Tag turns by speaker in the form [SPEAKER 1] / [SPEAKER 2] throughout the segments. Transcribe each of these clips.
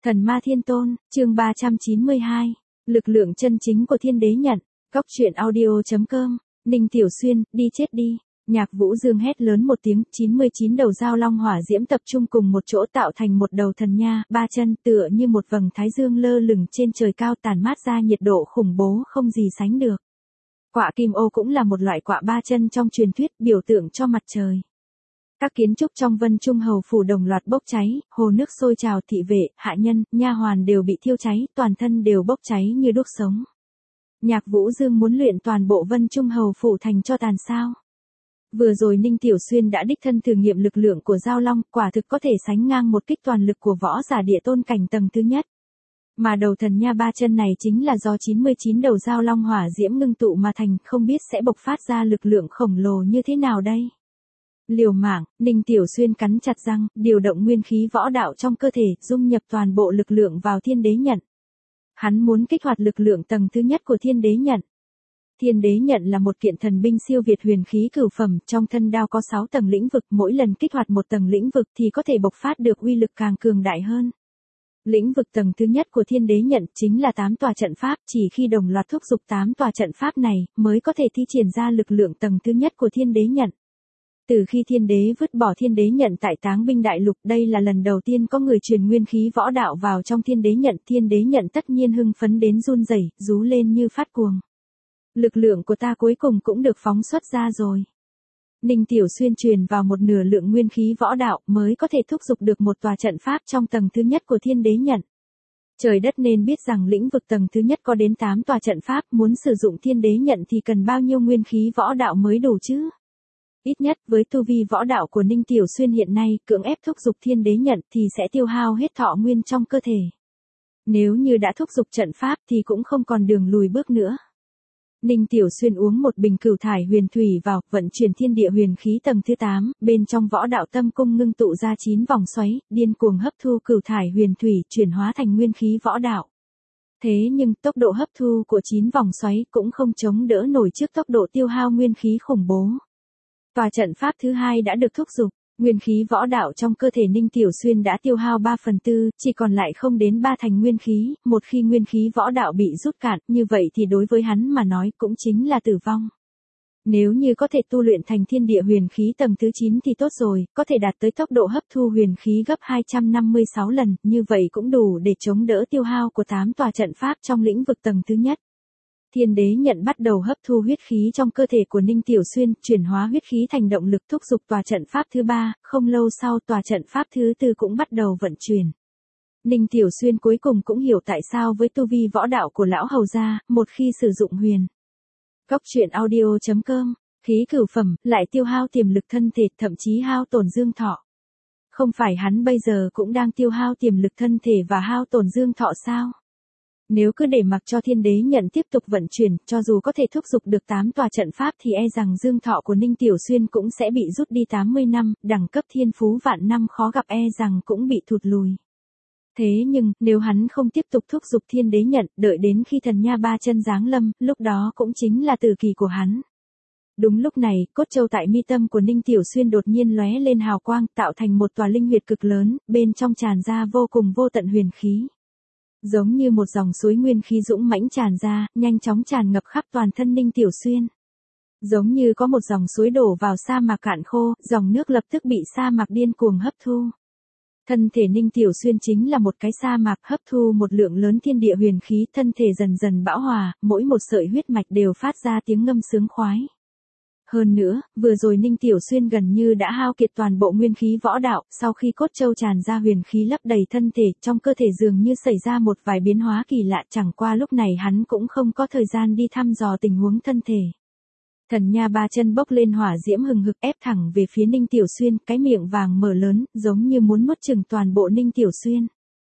[SPEAKER 1] Thần ma thiên tôn, chương 392. Lực lượng chân chính của thiên đế nhận. Góc truyện audio.com. Ninh Tiểu Xuyên, đi chết đi. Nhạc Vũ Dương hét lớn một tiếng, 99 đầu dao long hỏa diễm tập trung cùng một chỗ tạo thành một đầu thần nha, ba chân tựa như một vầng thái dương lơ lửng trên trời cao tản mát ra nhiệt độ khủng bố không gì sánh được. Quạ kim ô cũng là một loại quạ ba chân trong truyền thuyết, biểu tượng cho mặt trời. Các kiến trúc trong Vân Trung Hầu phủ đồng loạt bốc cháy, hồ nước sôi trào, thị vệ, hạ nhân, nha hoàn đều bị thiêu cháy, toàn thân đều bốc cháy như đuốc sống. Nhạc Vũ Dương muốn luyện toàn bộ Vân Trung Hầu phủ thành cho tàn sao? Vừa rồi Ninh Tiểu Xuyên đã đích thân thử nghiệm lực lượng của Giao Long, quả thực có thể sánh ngang một kích toàn lực của võ giả địa tôn cảnh tầng thứ nhất. Mà đầu thần nha ba chân này chính là do 99 đầu Giao Long hỏa diễm ngưng tụ mà thành, không biết sẽ bộc phát ra lực lượng khổng lồ như thế nào đây? Liều mạng, Ninh Tiểu Xuyên cắn chặt răng, điều động nguyên khí võ đạo trong cơ thể, dung nhập toàn bộ lực lượng vào thiên đế nhận. Hắn muốn kích hoạt lực lượng tầng thứ nhất của thiên đế nhận. Thiên đế nhận là một kiện thần binh siêu việt huyền khí cửu phẩm, trong thân đao có 6 tầng lĩnh vực, mỗi lần kích hoạt một tầng lĩnh vực thì có thể bộc phát được uy lực càng cường đại hơn. Lĩnh vực tầng thứ nhất của thiên đế nhận chính là 8 tòa trận pháp, chỉ khi đồng loạt thúc giục 8 tòa trận pháp này, mới có thể thi triển ra lực lượng tầng thứ nhất của thiên đế nhận. Từ khi thiên đế vứt bỏ thiên đế nhận tại Táng Binh Đại Lục, đây là lần đầu tiên có người truyền nguyên khí võ đạo vào trong thiên đế nhận tất nhiên hưng phấn đến run rẩy, rú lên như phát cuồng. Lực lượng của ta cuối cùng cũng được phóng xuất ra rồi. Ninh Tiểu Xuyên truyền vào một nửa lượng nguyên khí võ đạo mới có thể thúc giục được một tòa trận pháp trong tầng thứ nhất của thiên đế nhận. Trời đất nên biết rằng lĩnh vực tầng thứ nhất có đến 8 tòa trận pháp, muốn sử dụng thiên đế nhận thì cần bao nhiêu nguyên khí võ đạo mới đủ chứ? Ít nhất với tu vi võ đạo của Ninh Tiểu Xuyên hiện nay, cưỡng ép thúc giục thiên đế nhận thì sẽ tiêu hao hết thọ nguyên trong cơ thể. Nếu như đã thúc giục trận pháp thì cũng không còn đường lùi bước nữa. Ninh Tiểu Xuyên uống một bình cửu thải huyền thủy vào, vận chuyển thiên địa huyền khí tầng thứ 8, bên trong võ đạo tâm cung ngưng tụ ra 9 vòng xoáy, điên cuồng hấp thu cửu thải huyền thủy, chuyển hóa thành nguyên khí võ đạo. Thế nhưng tốc độ hấp thu của 9 vòng xoáy cũng không chống đỡ nổi trước tốc độ tiêu hao nguyên khí khủng bố. Tòa trận pháp thứ hai đã được thúc giục, nguyên khí võ đạo trong cơ thể Ninh Tiểu Xuyên đã tiêu hao 3/4, chỉ còn lại không đến 3 thành nguyên khí, một khi nguyên khí võ đạo bị rút cạn, như vậy thì đối với hắn mà nói cũng chính là tử vong. Nếu như có thể tu luyện thành thiên địa huyền khí tầng thứ 9 thì tốt rồi, có thể đạt tới tốc độ hấp thu huyền khí gấp 256 lần, như vậy cũng đủ để chống đỡ tiêu hao của 8 tòa trận pháp trong lĩnh vực tầng thứ nhất. Thiên đế nhận bắt đầu hấp thu huyết khí trong cơ thể của Ninh Tiểu Xuyên, chuyển hóa huyết khí thành động lực thúc giục tòa trận pháp thứ 3, không lâu sau tòa trận pháp thứ 4 cũng bắt đầu vận chuyển. Ninh Tiểu Xuyên cuối cùng cũng hiểu tại sao với tu vi võ đạo của lão hầu gia, một khi sử dụng huyền. Góc truyện audio.com, khí cửu phẩm, lại tiêu hao tiềm lực thân thể, thậm chí hao tổn dương thọ. Không phải hắn bây giờ cũng đang tiêu hao tiềm lực thân thể và hao tổn dương thọ sao? Nếu cứ để mặc cho thiên đế nhận tiếp tục vận chuyển, cho dù có thể thúc giục được 8 tòa trận pháp thì e rằng dương thọ của Ninh Tiểu Xuyên cũng sẽ bị rút đi 80 năm, đẳng cấp thiên phú vạn năm khó gặp e rằng cũng bị thụt lùi. Thế nhưng, nếu hắn không tiếp tục thúc giục thiên đế nhận, đợi đến khi thần nha ba chân giáng lâm, lúc đó cũng chính là tử kỳ của hắn. Đúng lúc này, cốt châu tại mi tâm của Ninh Tiểu Xuyên đột nhiên lóe lên hào quang, tạo thành một tòa linh huyệt cực lớn, bên trong tràn ra vô cùng vô tận huyền khí. Giống như một dòng suối nguyên khí dũng mãnh tràn ra, nhanh chóng tràn ngập khắp toàn thân Ninh Tiểu Xuyên. Giống như có một dòng suối đổ vào sa mạc cạn khô, dòng nước lập tức bị sa mạc điên cuồng hấp thu. Thân thể Ninh Tiểu Xuyên chính là một cái sa mạc hấp thu một lượng lớn thiên địa huyền khí, thân thể dần dần bão hòa, mỗi một sợi huyết mạch đều phát ra tiếng ngâm sướng khoái. Hơn nữa, vừa rồi Ninh Tiểu Xuyên gần như đã hao kiệt toàn bộ nguyên khí võ đạo, sau khi cốt châu tràn ra huyền khí lấp đầy thân thể, trong cơ thể dường như xảy ra một vài biến hóa kỳ lạ, chẳng qua lúc này hắn cũng không có thời gian đi thăm dò tình huống thân thể. Thần nha ba chân bốc lên hỏa diễm hừng hực ép thẳng về phía Ninh Tiểu Xuyên, cái miệng vàng mở lớn, giống như muốn nuốt chửng toàn bộ Ninh Tiểu Xuyên.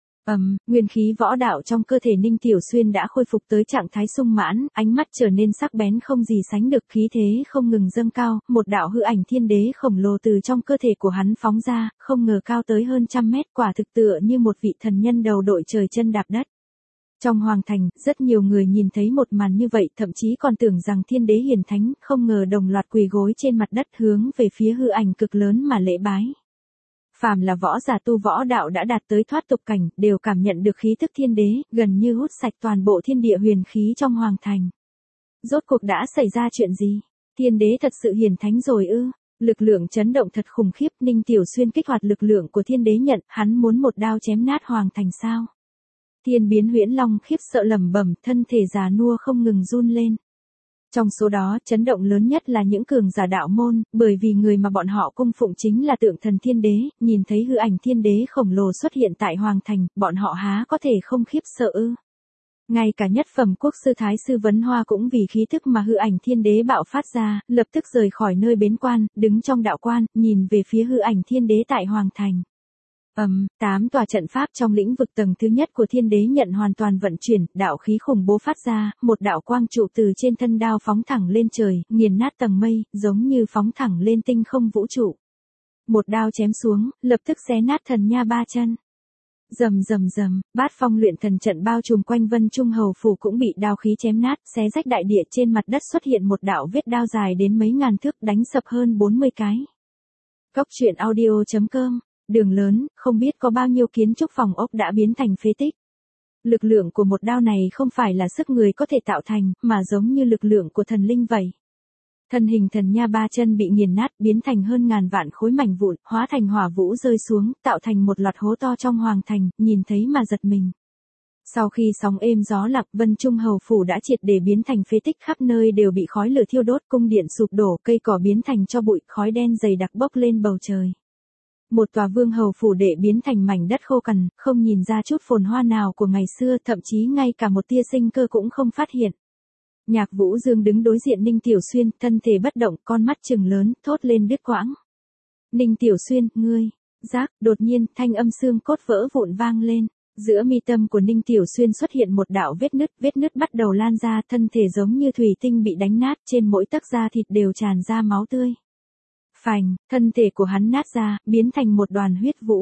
[SPEAKER 1] Nguyên khí võ đạo trong cơ thể Ninh Tiểu Xuyên đã khôi phục tới trạng thái sung mãn, ánh mắt trở nên sắc bén không gì sánh được, khí thế không ngừng dâng cao, một đạo hư ảnh thiên đế khổng lồ từ trong cơ thể của hắn phóng ra, không ngờ cao tới hơn 100 mét, quả thực tựa như một vị thần nhân đầu đội trời chân đạp đất. Trong hoàng thành, rất nhiều người nhìn thấy một màn như vậy, thậm chí còn tưởng rằng thiên đế hiển thánh, không ngờ đồng loạt quỳ gối trên mặt đất hướng về phía hư ảnh cực lớn mà lễ bái. Phàm là võ giả tu võ đạo đã đạt tới thoát tục cảnh, đều cảm nhận được khí tức thiên đế, gần như hút sạch toàn bộ thiên địa huyền khí trong hoàng thành. Rốt cuộc đã xảy ra chuyện gì? Thiên đế thật sự hiển thánh rồi ư? Lực lượng chấn động thật khủng khiếp, Ninh Tiểu Xuyên kích hoạt lực lượng của thiên đế nhận, hắn muốn một đao chém nát hoàng thành sao? Thiên biến huyễn long khiếp sợ lẩm bẩm, thân thể già nua không ngừng run lên. Trong số đó, chấn động lớn nhất là những cường giả đạo môn, bởi vì người mà bọn họ cung phụng chính là tượng thần thiên đế, nhìn thấy hư ảnh thiên đế khổng lồ xuất hiện tại hoàng thành, bọn họ há có thể không khiếp sợ ư? Ngay cả nhất phẩm quốc sư Thái sư Vấn Hoa cũng vì khí thức mà hư ảnh thiên đế bạo phát ra, lập tức rời khỏi nơi bến quan, đứng trong đạo quan, nhìn về phía hư ảnh thiên đế tại hoàng thành. 8 tòa trận pháp trong lĩnh vực tầng thứ nhất của thiên đế nhận hoàn toàn vận chuyển, đạo khí khủng bố phát ra, một đạo quang trụ từ trên thân đao phóng thẳng lên trời, nghiền nát tầng mây, giống như phóng thẳng lên tinh không vũ trụ. Một đao chém xuống, lập tức xé nát thần nha ba chân. Rầm rầm rầm, bát phong luyện thần trận bao trùm quanh Vân Trung Hầu phủ cũng bị đao khí chém nát, xé rách đại địa, trên mặt đất xuất hiện một đạo vết đao dài đến mấy ngàn thước, đánh sập hơn 40 cái. Cốc truyện audio.com. Đường lớn, không biết có bao nhiêu kiến trúc phòng ốc đã biến thành phế tích. Lực lượng của một đao này không phải là sức người có thể tạo thành, mà giống như lực lượng của thần linh vậy. Thân hình thần nha ba chân bị nghiền nát, biến thành hơn ngàn vạn khối mảnh vụn, hóa thành hỏa vũ rơi xuống, tạo thành một loạt hố to trong hoàng thành, nhìn thấy mà giật mình. Sau khi sóng êm gió lặng, Vân Trung Hầu phủ đã triệt để biến thành phế tích, khắp nơi đều bị khói lửa thiêu đốt, cung điện sụp đổ, cây cỏ biến thành tro bụi, khói đen dày đặc bốc lên bầu trời. Một tòa vương hầu phủ đệ biến thành mảnh đất khô cằn, không nhìn ra chút phồn hoa nào của ngày xưa, thậm chí ngay cả một tia sinh cơ cũng không phát hiện. Nhạc Vũ Dương đứng đối diện Ninh Tiểu Xuyên, thân thể bất động, con mắt trừng lớn, thốt lên đứt quãng. Ninh Tiểu Xuyên, ngươi, giác, đột nhiên, thanh âm xương cốt vỡ vụn vang lên. Giữa mi tâm của Ninh Tiểu Xuyên xuất hiện một đạo vết nứt bắt đầu lan ra, thân thể giống như thủy tinh bị đánh nát, trên mỗi tấc da thịt đều tràn ra máu tươi. Phành, thân thể của hắn nát ra, biến thành một đoàn huyết vũ.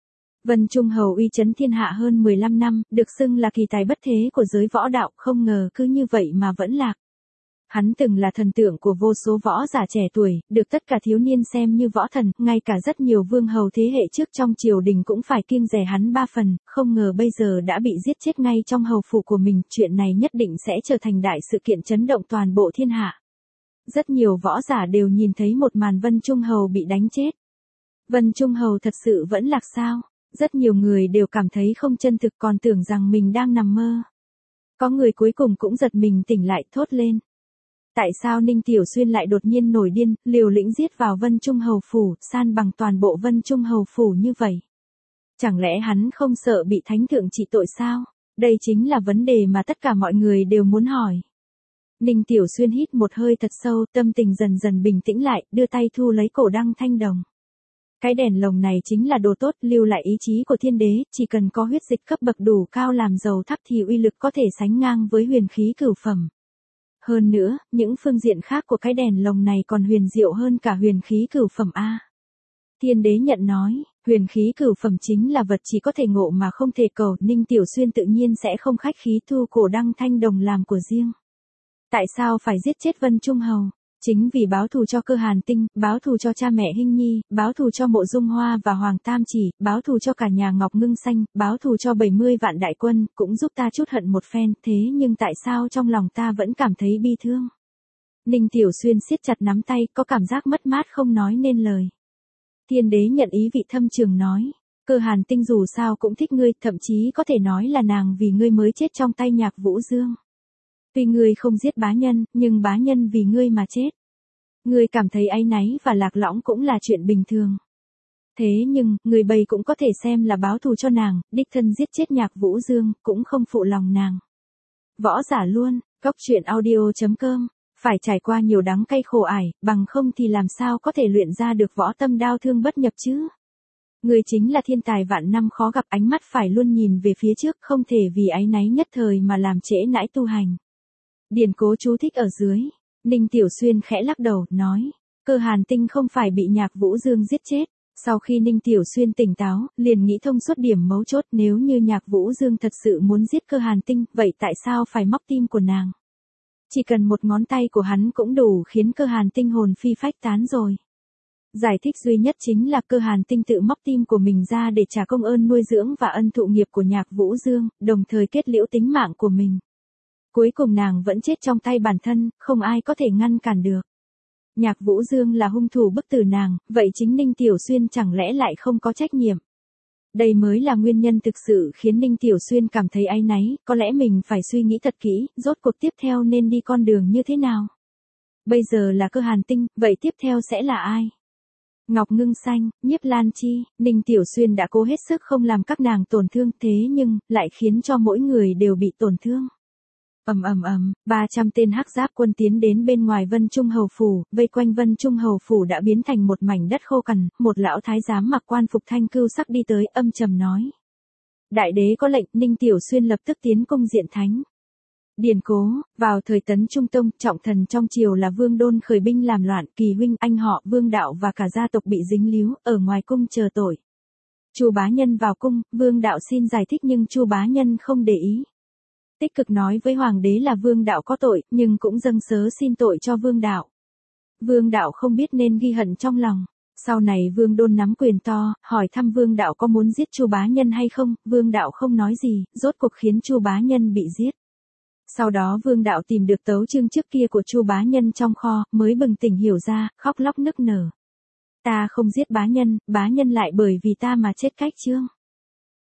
[SPEAKER 1] Vân Trung Hầu uy chấn thiên hạ hơn 15 năm, được xưng là kỳ tài bất thế của giới võ đạo, không ngờ cứ như vậy mà vẫn lạc. Hắn từng là thần tượng của vô số võ giả trẻ tuổi, được tất cả thiếu niên xem như võ thần, ngay cả rất nhiều vương hầu thế hệ trước trong triều đình cũng phải kiêng dè hắn 3 phần, không ngờ bây giờ đã bị giết chết ngay trong hầu phủ của mình, chuyện này nhất định sẽ trở thành đại sự kiện chấn động toàn bộ thiên hạ. Rất nhiều võ giả đều nhìn thấy một màn Vân Trung Hầu bị đánh chết. Vân Trung Hầu thật sự vẫn lạc sao? Rất nhiều người đều cảm thấy không chân thực, còn tưởng rằng mình đang nằm mơ. Có người cuối cùng cũng giật mình tỉnh lại, thốt lên. Tại sao Ninh Tiểu Xuyên lại đột nhiên nổi điên, liều lĩnh giết vào Vân Trung Hầu phủ, san bằng toàn bộ Vân Trung Hầu phủ như vậy? Chẳng lẽ hắn không sợ bị thánh thượng trị tội sao? Đây chính là vấn đề mà tất cả mọi người đều muốn hỏi. Ninh Tiểu Xuyên hít một hơi thật sâu, tâm tình dần dần bình tĩnh lại, đưa tay thu lấy cổ đăng thanh đồng. Cái đèn lồng này chính là đồ tốt, lưu lại ý chí của thiên đế, chỉ cần có huyết dịch cấp bậc đủ cao làm dầu thắp thì uy lực có thể sánh ngang với huyền khí cửu phẩm. Hơn nữa, những phương diện khác của cái đèn lồng này còn huyền diệu hơn cả huyền khí cửu phẩm A. Thiên đế nhận nói, huyền khí cửu phẩm chính là vật chỉ có thể ngộ mà không thể cầu, Ninh Tiểu Xuyên tự nhiên sẽ không khách khí thu cổ đăng thanh đồng làm của riêng. Tại sao phải giết chết Vân Trung Hầu? Chính vì báo thù cho Cơ Hàn Tinh, báo thù cho cha mẹ Hinh Nhi, báo thù cho Mộ Dung Hoa và Hoàng Tam Chỉ, báo thù cho cả nhà Ngọc Ngưng Xanh, báo thù cho 70 vạn đại quân, cũng giúp ta chút hận một phen, thế nhưng tại sao trong lòng ta vẫn cảm thấy bi thương? Ninh Tiểu Xuyên siết chặt nắm tay, có cảm giác mất mát không nói nên lời. Thiên đế nhận ý vị thâm trường nói, Cơ Hàn Tinh dù sao cũng thích ngươi, thậm chí có thể nói là nàng vì ngươi mới chết trong tay Nhạc Vũ Dương. Tuy ngươi không giết bá nhân, nhưng bá nhân vì ngươi mà chết. Ngươi cảm thấy áy náy và lạc lõng cũng là chuyện bình thường. Thế nhưng, người bầy cũng có thể xem là báo thù cho nàng, đích thân giết chết Nhạc Vũ Dương, cũng không phụ lòng nàng. Võ giả luôn, Cốc truyện audio.com, phải trải qua nhiều đắng cay khổ ải, bằng không thì làm sao có thể luyện ra được võ tâm đao thương bất nhập chứ. Ngươi chính là thiên tài vạn năm khó gặp, ánh mắt phải luôn nhìn về phía trước, không thể vì áy náy nhất thời mà làm trễ nãi tu hành. Điển cố chú thích ở dưới. Ninh Tiểu Xuyên khẽ lắc đầu, nói, Cơ Hàn Tinh không phải bị Nhạc Vũ Dương giết chết. Sau khi Ninh Tiểu Xuyên tỉnh táo, liền nghĩ thông suốt điểm mấu chốt, nếu như Nhạc Vũ Dương thật sự muốn giết Cơ Hàn Tinh, vậy tại sao phải móc tim của nàng? Chỉ cần một ngón tay của hắn cũng đủ khiến Cơ Hàn Tinh hồn phi phách tán rồi. Giải thích duy nhất chính là Cơ Hàn Tinh tự móc tim của mình ra để trả công ơn nuôi dưỡng và ân thụ nghiệp của Nhạc Vũ Dương, đồng thời kết liễu tính mạng của mình. Cuối cùng nàng vẫn chết trong tay bản thân, không ai có thể ngăn cản được. Nhạc Vũ Dương là hung thủ bức tử nàng, vậy chính Ninh Tiểu Xuyên chẳng lẽ lại không có trách nhiệm? Đây mới là nguyên nhân thực sự khiến Ninh Tiểu Xuyên cảm thấy áy náy, có lẽ mình phải suy nghĩ thật kỹ, rốt cuộc tiếp theo nên đi con đường như thế nào? Bây giờ là Cơ Hàn Tinh, vậy tiếp theo sẽ là ai? Ngọc Ngưng Xanh, Nhiếp Lan Chi, Ninh Tiểu Xuyên đã cố hết sức không làm các nàng tổn thương, thế nhưng, lại khiến cho mỗi người đều bị tổn thương. 300 tên hắc giáp quân tiến đến bên ngoài Vân Trung Hầu Phủ, vây quanh Vân Trung Hầu Phủ đã biến thành một mảnh đất khô cằn, một lão thái giám mặc quan phục thanh cưu sắc đi tới, âm trầm nói. Đại đế có lệnh, Ninh Tiểu Xuyên lập tức tiến cung diện thánh. Điền cố, vào thời Tấn Trung Tông, trọng thần trong triều là Vương Đôn khởi binh làm loạn, Kỳ huynh, anh họ, Vương Đạo và cả gia tộc bị dính líu, ở ngoài cung chờ tội. Chu bá nhân vào cung, Vương Đạo xin giải thích nhưng Chu bá nhân không để ý. Tích cực nói với hoàng đế là Vương Đạo có tội, nhưng cũng dâng sớ xin tội cho Vương Đạo. Vương Đạo không biết nên ghi hận trong lòng. Sau này Vương Đôn nắm quyền to, hỏi thăm Vương Đạo có muốn giết Chu bá nhân hay không, Vương Đạo không nói gì, rốt cuộc khiến Chu bá nhân bị giết. Sau đó Vương Đạo tìm được tấu chương trước kia của Chu bá nhân trong kho, mới bừng tỉnh hiểu ra, khóc lóc nức nở. Ta không giết bá nhân lại bởi vì ta mà chết cách chương.